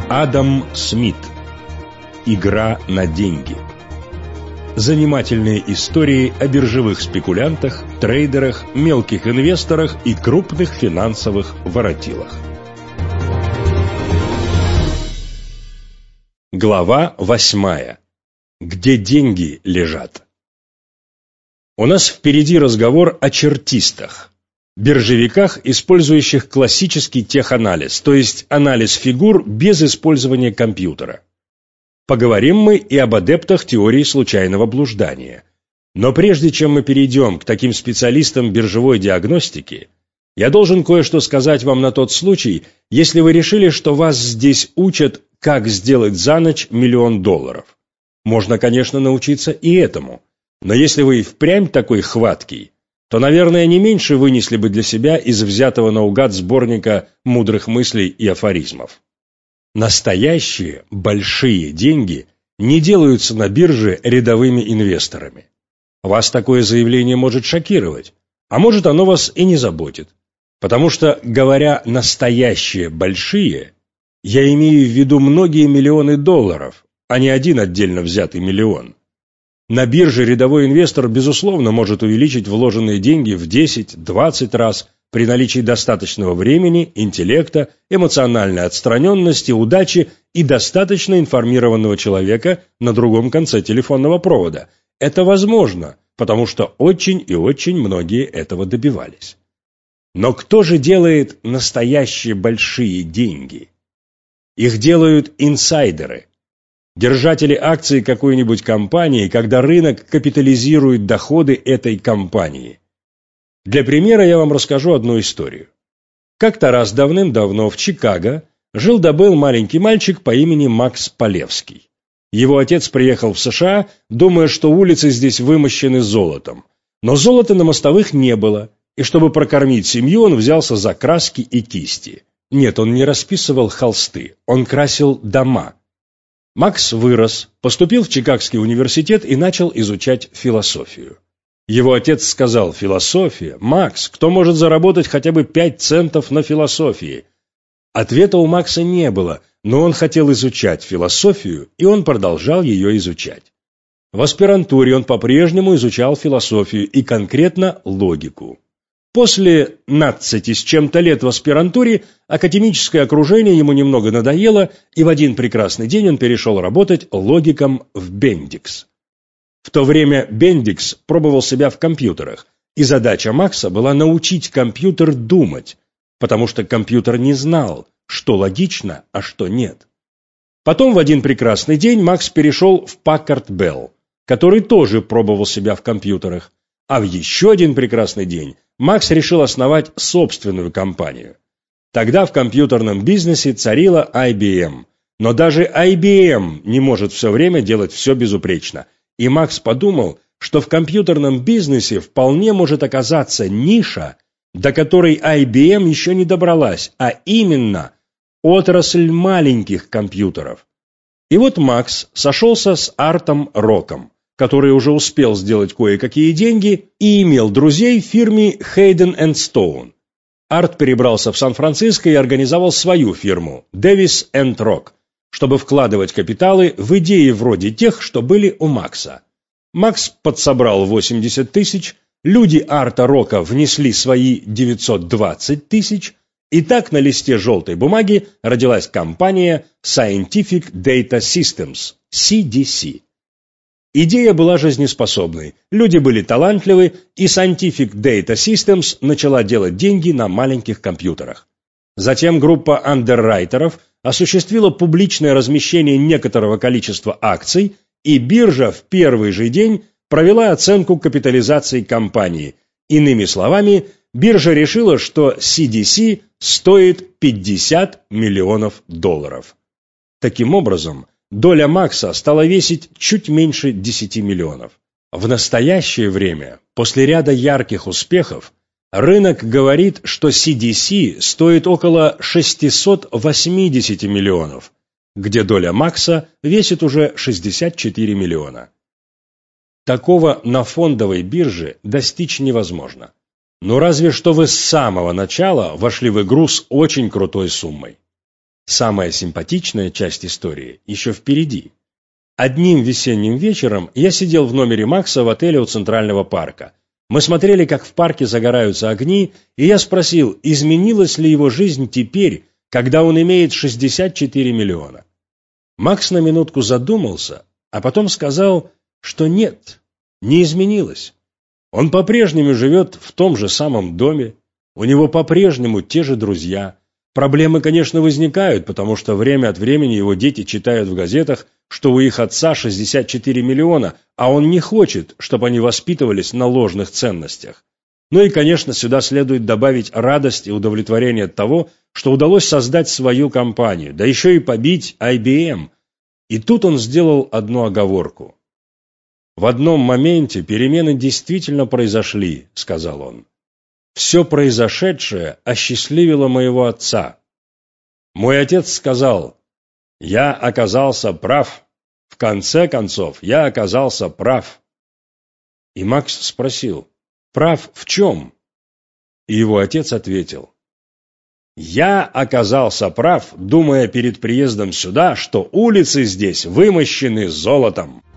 Адам Смит. Игра на деньги. Занимательные истории о биржевых спекулянтах, трейдерах, мелких инвесторах и крупных финансовых воротилах. Глава 8. Где деньги лежат? У нас впереди разговор о чертистах, биржевиках, использующих классический теханализ, то есть анализ фигур без использования компьютера. Поговорим мы и об адептах теории случайного блуждания. Но прежде чем мы перейдем к таким специалистам биржевой диагностики, я должен кое-что сказать вам на тот случай, если вы решили, что вас здесь учат, как сделать за ночь $1 миллион. Можно, конечно, научиться и этому, но если вы и впрямь такой хваткий, то, наверное, не меньше вынесли бы для себя из взятого наугад сборника мудрых мыслей и афоризмов. Настоящие большие деньги не делаются на бирже рядовыми инвесторами. Вас такое заявление может шокировать, а может оно вас и не заботит. Потому что, говоря «настоящие большие», я имею в виду многие миллионы долларов, а не один отдельно взятый миллион. На бирже рядовой инвестор, безусловно, может увеличить вложенные деньги в 10-20 раз при наличии достаточного времени, интеллекта, эмоциональной отстраненности, удачи и достаточно информированного человека на другом конце телефонного провода. Это возможно, потому что очень и очень многие этого добивались. Но кто же делает настоящие большие деньги? Их делают инсайдеры, держатели акций какой-нибудь компании, когда рынок капитализирует доходы этой компании. Для примера я вам расскажу одну историю. Как-то раз давным-давно в Чикаго жил-да был маленький мальчик по имени Макс Полевский. Его отец приехал в США, думая, что улицы здесь вымощены золотом. Но золота на мостовых не было, и чтобы прокормить семью, он взялся за краски и кисти. Нет, он не расписывал холсты, он красил дома. Макс вырос, поступил в Чикагский университет и начал изучать философию. Его отец сказал: «Философия? Макс, кто может заработать хотя бы 5 центов на философии?» Ответа у Макса не было, но он хотел изучать философию, и он продолжал ее изучать. В аспирантуре он по-прежнему изучал философию и конкретно логику. После 15 с чем-то лет в аспирантуре академическое окружение ему немного надоело, и в один прекрасный день он перешел работать логиком в Бендикс. В то время Бендикс пробовал себя в компьютерах, и задача Макса была научить компьютер думать, потому что компьютер не знал, что логично, а что нет. Потом в один прекрасный день Макс перешел в Packard Bell, который тоже пробовал себя в компьютерах, а в еще один прекрасный день Макс решил основать собственную компанию. Тогда в компьютерном бизнесе царила IBM, но даже IBM не может все время делать все безупречно. И Макс подумал, что в компьютерном бизнесе вполне может оказаться ниша, до которой IBM еще не добралась, а именно отрасль маленьких компьютеров. И вот Макс сошелся с Артом Роком, который уже успел сделать кое-какие деньги и имел друзей в фирме Hayden & Stone. Арт перебрался в Сан-Франциско и организовал свою фирму Davis & Rock, чтобы вкладывать капиталы в идеи вроде тех, что были у Макса. Макс подсобрал 80 тысяч, люди Арта Рока внесли свои 920 тысяч, и так на листе желтой бумаги родилась компания Scientific Data Systems, CDC. Идея была жизнеспособной, люди были талантливы, и Scientific Data Systems начала делать деньги на маленьких компьютерах. Затем группа андеррайтеров осуществила публичное размещение некоторого количества акций, и биржа в первый же день провела оценку капитализации компании. Иными словами, биржа решила, что CDC стоит $50 миллионов. Таким образом, доля Макса стала весить чуть меньше 10 миллионов. В настоящее время, после ряда ярких успехов, рынок говорит, что CDC стоит около 680 миллионов, где доля Макса весит уже 64 миллиона. Такого на фондовой бирже достичь невозможно. Но разве что вы с самого начала вошли в игру с очень крутой суммой. Самая симпатичная часть истории еще впереди. Одним весенним вечером я сидел в номере Макса в отеле у Центрального парка. Мы смотрели, как в парке загораются огни, и я спросил, изменилась ли его жизнь теперь, когда он имеет 64 миллиона. Макс на минутку задумался, а потом сказал, что нет, не изменилось. Он по-прежнему живет в том же самом доме, у него по-прежнему те же друзья. Проблемы, конечно, возникают, потому что время от времени его дети читают в газетах, что у их отца 64 миллиона, а он не хочет, чтобы они воспитывались на ложных ценностях. Ну и, конечно, сюда следует добавить радость и удовлетворение от того, что удалось создать свою компанию, да еще и побить IBM. И тут он сделал одну оговорку. «В одном моменте перемены действительно произошли», — сказал он. «Все произошедшее осчастливило моего отца. Мой отец сказал, я оказался прав. В конце концов, я оказался прав». И Макс спросил, «Прав в чем?» И его отец ответил, «Я оказался прав, думая перед приездом сюда, что улицы здесь вымощены золотом».